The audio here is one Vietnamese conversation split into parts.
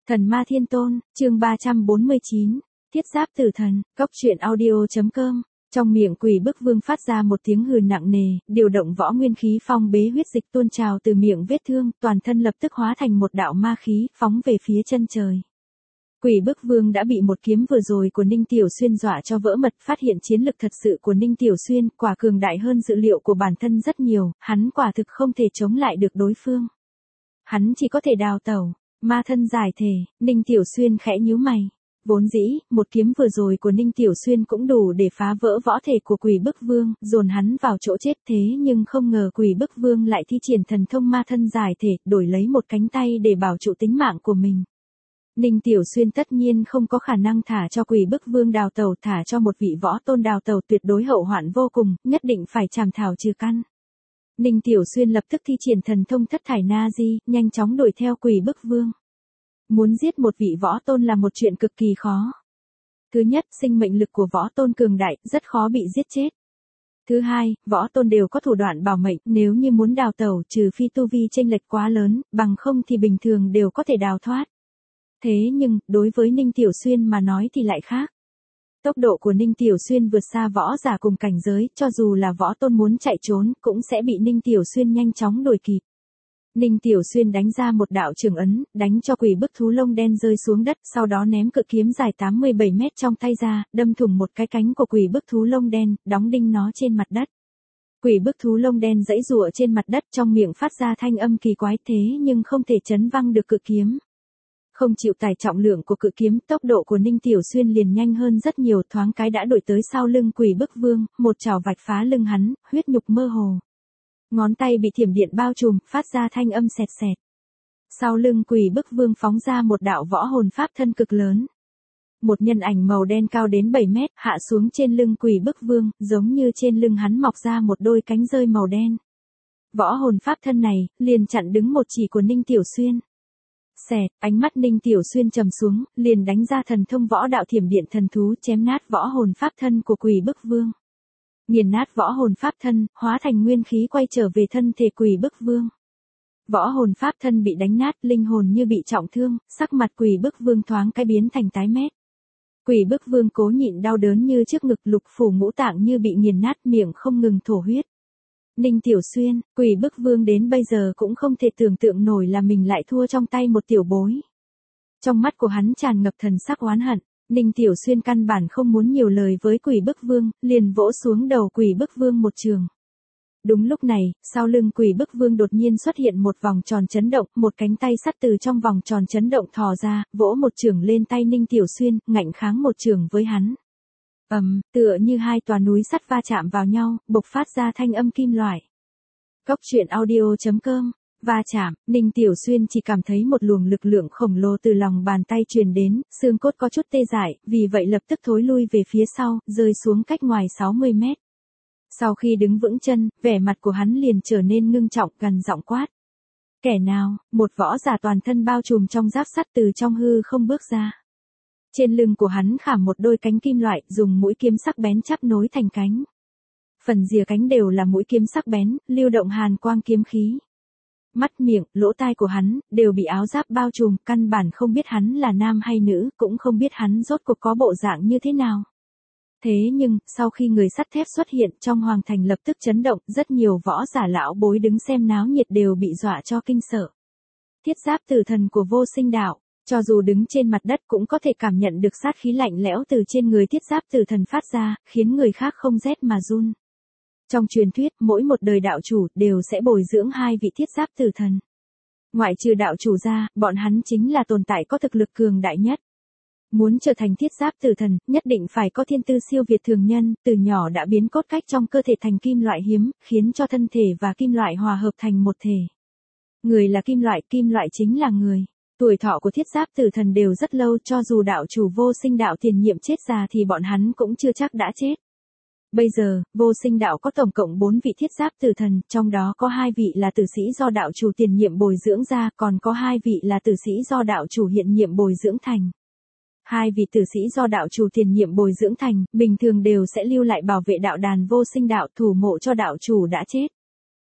Thần ma thiên tôn, chương 349, thiết giáp tử thần, cốc truyện audio.com. Trong miệng quỷ bức vương phát ra một tiếng hừ nặng nề, điều động võ nguyên khí phong bế huyết dịch tuôn trào từ miệng vết thương, toàn thân lập tức hóa thành một đạo ma khí, phóng về phía chân trời. Quỷ bức vương đã bị một kiếm vừa rồi của Ninh Tiểu Xuyên dọa cho vỡ mật, phát hiện chiến lực thật sự của Ninh Tiểu Xuyên, quả cường đại hơn dự liệu của bản thân rất nhiều, hắn quả thực không thể chống lại được đối phương. Hắn chỉ có thể đào tẩu. Ma thân giải thể, Ninh Tiểu Xuyên khẽ nhíu mày. Vốn dĩ, một kiếm vừa rồi của Ninh Tiểu Xuyên cũng đủ để phá vỡ võ thể của quỷ bức vương, dồn hắn vào chỗ chết, thế nhưng không ngờ quỷ bức vương lại thi triển thần thông ma thân giải thể, đổi lấy một cánh tay để bảo trụ tính mạng của mình. Ninh Tiểu Xuyên tất nhiên không có khả năng thả cho quỷ bức vương đào tẩu, thả cho một vị võ tôn đào tẩu tuyệt đối hậu hoạn vô cùng, nhất định phải chảm thảo trừ căn. Ninh Tiểu Xuyên lập tức thi triển thần thông thất thải na di, nhanh chóng đuổi theo quỷ bức vương. Muốn giết một vị võ tôn là một chuyện cực kỳ khó. Thứ nhất, sinh mệnh lực của võ tôn cường đại, rất khó bị giết chết. Thứ hai, võ tôn đều có thủ đoạn bảo mệnh, nếu như muốn đào tẩu, trừ phi tu vi chênh lệch quá lớn, bằng không thì bình thường đều có thể đào thoát. Thế nhưng, đối với Ninh Tiểu Xuyên mà nói thì lại khác. Tốc độ của Ninh Tiểu Xuyên vượt xa võ giả cùng cảnh giới, cho dù là võ tôn muốn chạy trốn, cũng sẽ bị Ninh Tiểu Xuyên nhanh chóng đuổi kịp. Ninh Tiểu Xuyên đánh ra một đạo trường ấn, đánh cho quỷ bức thú lông đen rơi xuống đất, sau đó ném cự kiếm dài 87 mét trong tay ra, đâm thủng một cái cánh của quỷ bức thú lông đen, đóng đinh nó trên mặt đất. Quỷ bức thú lông đen giãy giụa trên mặt đất, trong miệng phát ra thanh âm kỳ quái, thế nhưng không thể chấn văng được cự kiếm. Không chịu tải trọng lượng của cự kiếm, tốc độ của Ninh Tiểu Xuyên liền nhanh hơn rất nhiều, thoáng cái đã đuổi tới sau lưng quỷ bức vương, một chảo vạch phá lưng hắn, huyết nhục mơ hồ. Ngón tay bị thiểm điện bao trùm, phát ra thanh âm xẹt xẹt. Sau lưng quỷ bức vương phóng ra một đạo võ hồn pháp thân cực lớn. Một nhân ảnh màu đen cao đến 7 mét, hạ xuống trên lưng quỷ bức vương, giống như trên lưng hắn mọc ra một đôi cánh rơi màu đen. Võ hồn pháp thân này, liền chặn đứng một chỉ của Ninh Tiểu Xuyên. Xẹt, ánh mắt Ninh Tiểu Xuyên trầm xuống, liền đánh ra thần thông võ đạo thiểm điện thần thú, chém nát võ hồn pháp thân của quỷ bức vương. Nghiền nát võ hồn pháp thân, hóa thành nguyên khí quay trở về thân thể quỷ bức vương. Võ hồn pháp thân bị đánh nát, linh hồn như bị trọng thương, sắc mặt quỷ bức vương thoáng cái biến thành tái mét. Quỷ bức vương cố nhịn đau đớn như trước ngực, lục phủ ngũ tạng như bị nghiền nát, miệng không ngừng thổ huyết. Ninh Tiểu Xuyên, quỷ bức vương đến bây giờ cũng không thể tưởng tượng nổi là mình lại thua trong tay một tiểu bối. Trong mắt của hắn tràn ngập thần sắc oán hận. Ninh Tiểu Xuyên căn bản không muốn nhiều lời với quỷ bức vương, liền vỗ xuống đầu quỷ bức vương một trường. Đúng lúc này, sau lưng quỷ bức vương đột nhiên xuất hiện một vòng tròn chấn động, một cánh tay sắt từ trong vòng tròn chấn động thò ra, vỗ một trường lên tay Ninh Tiểu Xuyên, ngạnh kháng một trường với hắn. Tựa như hai tòa núi sắt va chạm vào nhau, bộc phát ra thanh âm kim loại. Cốc truyện audio.com. Va chạm, Ninh Tiểu Xuyên chỉ cảm thấy một luồng lực lượng khổng lồ từ lòng bàn tay truyền đến, xương cốt có chút tê dại, vì vậy lập tức thối lui về phía sau, rơi xuống cách ngoài 60 mét. Sau khi đứng vững chân, vẻ mặt của hắn liền trở nên ngưng trọng, gằn giọng quát. Kẻ nào? Một võ giả toàn thân bao trùm trong giáp sắt từ trong hư không bước ra. Trên lưng của hắn khảm một đôi cánh kim loại, dùng mũi kiếm sắc bén chắp nối thành cánh. Phần rìa cánh đều là mũi kiếm sắc bén, lưu động hàn quang kiếm khí. Mắt, miệng, lỗ tai của hắn, đều bị áo giáp bao trùm, căn bản không biết hắn là nam hay nữ, cũng không biết hắn rốt cuộc có bộ dạng như thế nào. Thế nhưng, sau khi người sắt thép xuất hiện, trong hoàng thành lập tức chấn động, rất nhiều võ giả lão bối đứng xem náo nhiệt đều bị dọa cho kinh sợ. Thiết giáp tử thần của Vô Sinh Đạo, cho dù đứng trên mặt đất cũng có thể cảm nhận được sát khí lạnh lẽo từ trên người thiết giáp tử thần phát ra, khiến người khác không rét mà run. Trong truyền thuyết, mỗi một đời đạo chủ đều sẽ bồi dưỡng hai vị thiết giáp tử thần. Ngoại trừ đạo chủ ra, bọn hắn chính là tồn tại có thực lực cường đại nhất. Muốn trở thành thiết giáp tử thần, nhất định phải có thiên tư siêu việt thường nhân, từ nhỏ đã biến cốt cách trong cơ thể thành kim loại hiếm, khiến cho thân thể và kim loại hòa hợp thành một thể. Người là kim loại chính là người. Tuổi thọ của thiết giáp tử thần đều rất lâu, cho dù đạo chủ Vô Sinh Đạo tiền nhiệm chết già thì bọn hắn cũng chưa chắc đã chết. Bây giờ, Vô Sinh Đạo có tổng cộng 4 vị thiết giáp tử thần, trong đó có 2 vị là tử sĩ do đạo chủ tiền nhiệm bồi dưỡng ra, còn có 2 vị là tử sĩ do đạo chủ hiện nhiệm bồi dưỡng thành. 2 vị tử sĩ do đạo chủ tiền nhiệm bồi dưỡng thành, bình thường đều sẽ lưu lại bảo vệ đạo đàn Vô Sinh Đạo, thủ mộ cho đạo chủ đã chết.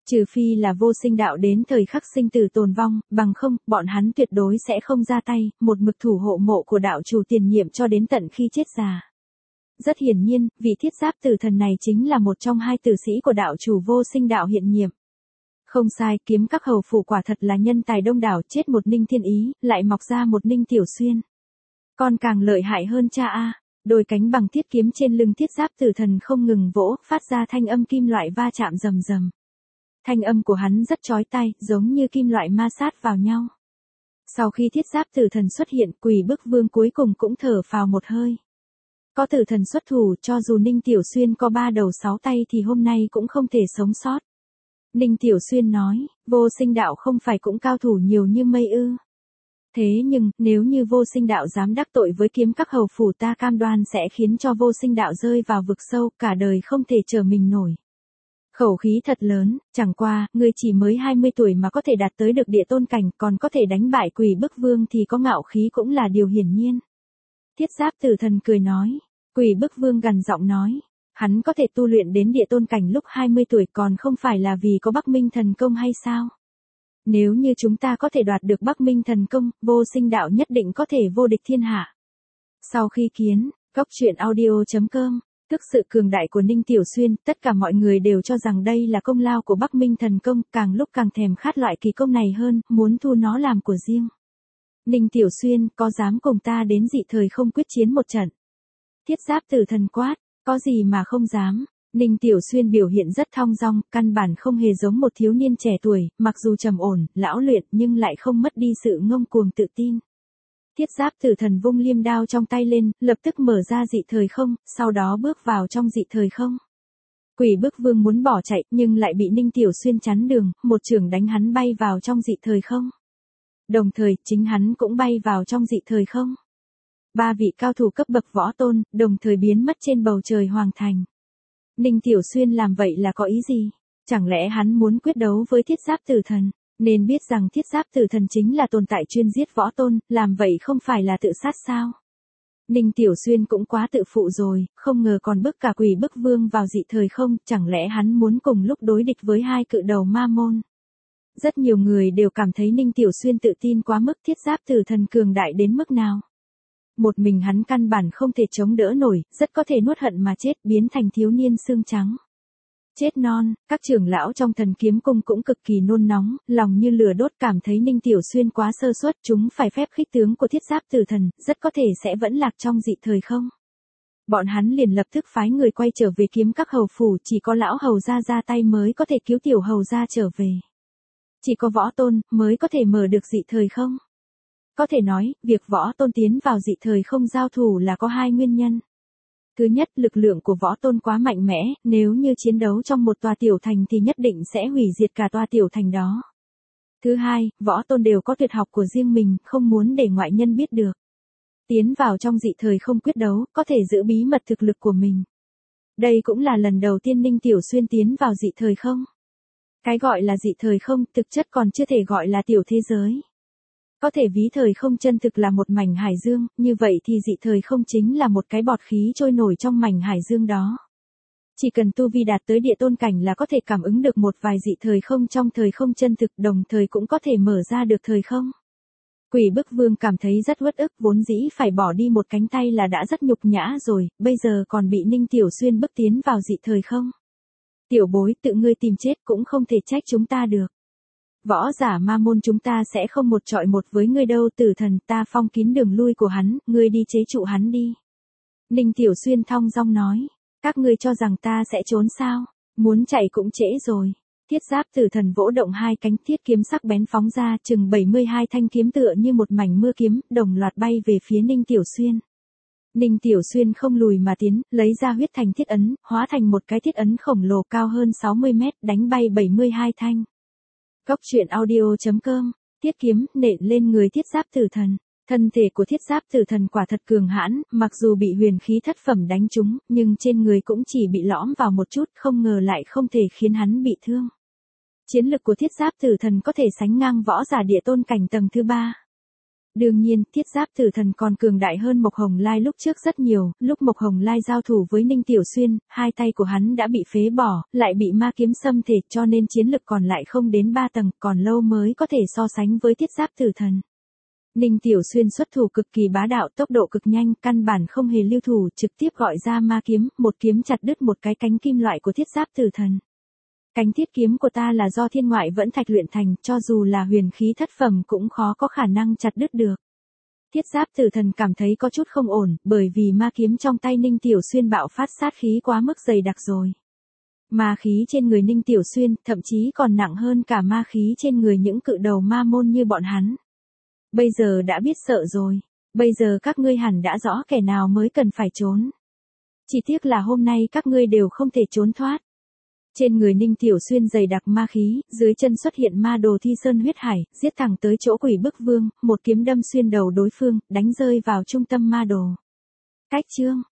Trừ phi là vô sinh đạo đến thời khắc sinh tử tồn vong, bằng không, bọn hắn tuyệt đối sẽ không ra tay, một mực thủ hộ mộ của đạo chủ tiền nhiệm cho đến tận khi chết già. Rất hiển nhiên, vị thiết giáp tử thần này chính là một trong hai tử sĩ của đạo chủ vô sinh đạo hiện nhiệm. Không sai, kiếm các hầu phủ quả thật là nhân tài đông đảo, chết một Ninh Thiên Ý, lại mọc ra một Ninh Tiểu Xuyên. Còn càng lợi hại hơn cha a. Đôi cánh bằng thiết kiếm trên lưng thiết giáp tử thần không ngừng vỗ, phát ra thanh âm kim loại va chạm rầm rầm. Thanh âm của hắn rất chói tai, giống như kim loại ma sát vào nhau. Sau khi thiết giáp tử thần xuất hiện, Quỷ Bức Vương cuối cùng cũng thở phào một hơi. Có tử thần xuất thủ, cho dù Ninh Tiểu Xuyên có 3 đầu 6 tay thì hôm nay cũng không thể sống sót. Ninh Tiểu Xuyên nói, vô sinh đạo không phải cũng cao thủ nhiều như mây ư. Thế nhưng, nếu như vô sinh đạo dám đắc tội với kiếm các hầu phủ ta cam đoan sẽ khiến cho vô sinh đạo rơi vào vực sâu, cả đời không thể trở mình nổi. Khẩu khí thật lớn, chẳng qua, ngươi chỉ mới 20 tuổi mà có thể đạt tới được địa tôn cảnh, còn có thể đánh bại Quỷ Bức Vương thì có ngạo khí cũng là điều hiển nhiên. Thiết giáp tử thần cười nói, Quỷ Bức Vương gằn giọng nói, hắn có thể tu luyện đến địa tôn cảnh lúc 20 tuổi còn không phải là vì có Bắc Minh thần công hay sao? Nếu như chúng ta có thể đoạt được Bắc Minh thần công, vô sinh đạo nhất định có thể vô địch thiên hạ. Sau khi kiến, coctruyện.audio.com, tức sự cường đại của Ninh Tiểu Xuyên, tất cả mọi người đều cho rằng đây là công lao của Bắc Minh thần công, càng lúc càng thèm khát loại kỳ công này hơn, muốn thu nó làm của riêng. Ninh Tiểu Xuyên, có dám cùng ta đến dị thời không quyết chiến một trận? Thiết giáp tử thần quát, có gì mà không dám. Ninh Tiểu Xuyên biểu hiện rất thong dong, căn bản không hề giống một thiếu niên trẻ tuổi, mặc dù trầm ổn, lão luyện nhưng lại không mất đi sự ngông cuồng tự tin. Thiết giáp tử thần vung liêm đao trong tay lên, lập tức mở ra dị thời không, sau đó bước vào trong dị thời không. Quỷ Bức Vương muốn bỏ chạy nhưng lại bị Ninh Tiểu Xuyên chắn đường, một chưởng đánh hắn bay vào trong dị thời không. Đồng thời, chính hắn cũng bay vào trong dị thời không. 3 vị cao thủ cấp bậc võ tôn, đồng thời biến mất trên bầu trời hoàng thành. Ninh Tiểu Xuyên làm vậy là có ý gì? Chẳng lẽ hắn muốn quyết đấu với thiết giáp tử thần? Nên biết rằng thiết giáp tử thần chính là tồn tại chuyên giết võ tôn, làm vậy không phải là tự sát sao? Ninh Tiểu Xuyên cũng quá tự phụ rồi, không ngờ còn bức cả Quỷ Bức Vương vào dị thời không, chẳng lẽ hắn muốn cùng lúc đối địch với hai cự đầu ma môn? Rất nhiều người đều cảm thấy Ninh Tiểu Xuyên tự tin quá mức, thiết giáp tử thần cường đại đến mức nào. Một mình hắn căn bản không thể chống đỡ nổi, rất có thể nuốt hận mà chết, biến thành thiếu niên xương trắng. Chết non, các trưởng lão trong Thần Kiếm Cung cũng cực kỳ nôn nóng, lòng như lửa đốt, cảm thấy Ninh Tiểu Xuyên quá sơ suất, chúng phải phép khích tướng của thiết giáp tử thần, rất có thể sẽ vẫn lạc trong dị thời không. Bọn hắn liền lập tức phái người quay trở về kiếm các hầu phủ, chỉ có lão hầu gia ra tay mới có thể cứu tiểu hầu gia trở về. Chỉ có võ tôn mới có thể mở được dị thời không. Có thể nói, việc võ tôn tiến vào dị thời không giao thủ là có 2 nguyên nhân. Thứ nhất, lực lượng của võ tôn quá mạnh mẽ, nếu như chiến đấu trong một tòa tiểu thành thì nhất định sẽ hủy diệt cả tòa tiểu thành đó. Thứ hai, võ tôn đều có tuyệt học của riêng mình, không muốn để ngoại nhân biết được. Tiến vào trong dị thời không quyết đấu, có thể giữ bí mật thực lực của mình. Đây cũng là lần đầu tiên Ninh Tiểu Xuyên tiến vào dị thời không. Cái gọi là dị thời không, thực chất còn chưa thể gọi là tiểu thế giới. Có thể ví thời không chân thực là một mảnh hải dương, như vậy thì dị thời không chính là một cái bọt khí trôi nổi trong mảnh hải dương đó. Chỉ cần tu vi đạt tới địa tôn cảnh là có thể cảm ứng được một vài dị thời không trong thời không chân thực, đồng thời cũng có thể mở ra được thời không. Quỷ Bức Vương cảm thấy rất uất ức, vốn dĩ phải bỏ đi một cánh tay là đã rất nhục nhã rồi, bây giờ còn bị Ninh Tiểu Xuyên bức tiến vào dị thời không. Tiểu bối, tự ngươi tìm chết cũng không thể trách chúng ta được. Võ giả ma môn chúng ta sẽ không một trọi một với ngươi đâu, tử thần, ta phong kín đường lui của hắn, ngươi đi chế trụ hắn đi. Ninh Tiểu Xuyên thong dong nói, các ngươi cho rằng ta sẽ trốn sao, muốn chạy cũng trễ rồi. Thiết giáp tử thần vỗ động 2 cánh, thiết kiếm sắc bén phóng ra, chừng 72 thanh kiếm tựa như một mảnh mưa kiếm, đồng loạt bay về phía Ninh Tiểu Xuyên. Ninh Tiểu Xuyên không lùi mà tiến, lấy ra huyết thành thiết ấn, hóa thành một cái thiết ấn khổng lồ cao hơn 60 mét, đánh bay 72 thanh. Coctruyện.audio.com, thiết kiếm nện lên người thiết giáp tử thần. Thân thể của thiết giáp tử thần quả thật cường hãn, mặc dù bị huyền khí thất phẩm đánh trúng, nhưng trên người cũng chỉ bị lõm vào một chút, không ngờ lại không thể khiến hắn bị thương. Chiến lực của thiết giáp tử thần có thể sánh ngang võ giả địa tôn cảnh tầng thứ 3. Đương nhiên, thiết giáp tử thần còn cường đại hơn Mộc Hồng Lai lúc trước rất nhiều, lúc Mộc Hồng Lai giao thủ với Ninh Tiểu Xuyên, hai tay của hắn đã bị phế bỏ, lại bị ma kiếm xâm thể cho nên chiến lực còn lại không đến 3 tầng, còn lâu mới có thể so sánh với thiết giáp tử thần. Ninh Tiểu Xuyên xuất thủ cực kỳ bá đạo, tốc độ cực nhanh, căn bản không hề lưu thủ, trực tiếp gọi ra ma kiếm, một kiếm chặt đứt một cái cánh kim loại của thiết giáp tử thần. Cánh thiết kiếm của ta là do thiên ngoại vẫn thạch luyện thành, cho dù là huyền khí thất phẩm cũng khó có khả năng chặt đứt được. Thiết giáp tử thần cảm thấy có chút không ổn, bởi vì ma kiếm trong tay Ninh Tiểu Xuyên bạo phát sát khí quá mức dày đặc rồi. Ma khí trên người Ninh Tiểu Xuyên, thậm chí còn nặng hơn cả ma khí trên người những cự đầu ma môn như bọn hắn. Bây giờ đã biết sợ rồi, bây giờ các ngươi hẳn đã rõ kẻ nào mới cần phải trốn. Chỉ tiếc là hôm nay các ngươi đều không thể trốn thoát. Trên người Ninh Tiểu Xuyên dày đặc ma khí, dưới chân xuất hiện ma đồ thi sơn huyết hải, giết thẳng tới chỗ Quỷ Bức Vương, một kiếm đâm xuyên đầu đối phương, đánh rơi vào trung tâm ma đồ. Cách chương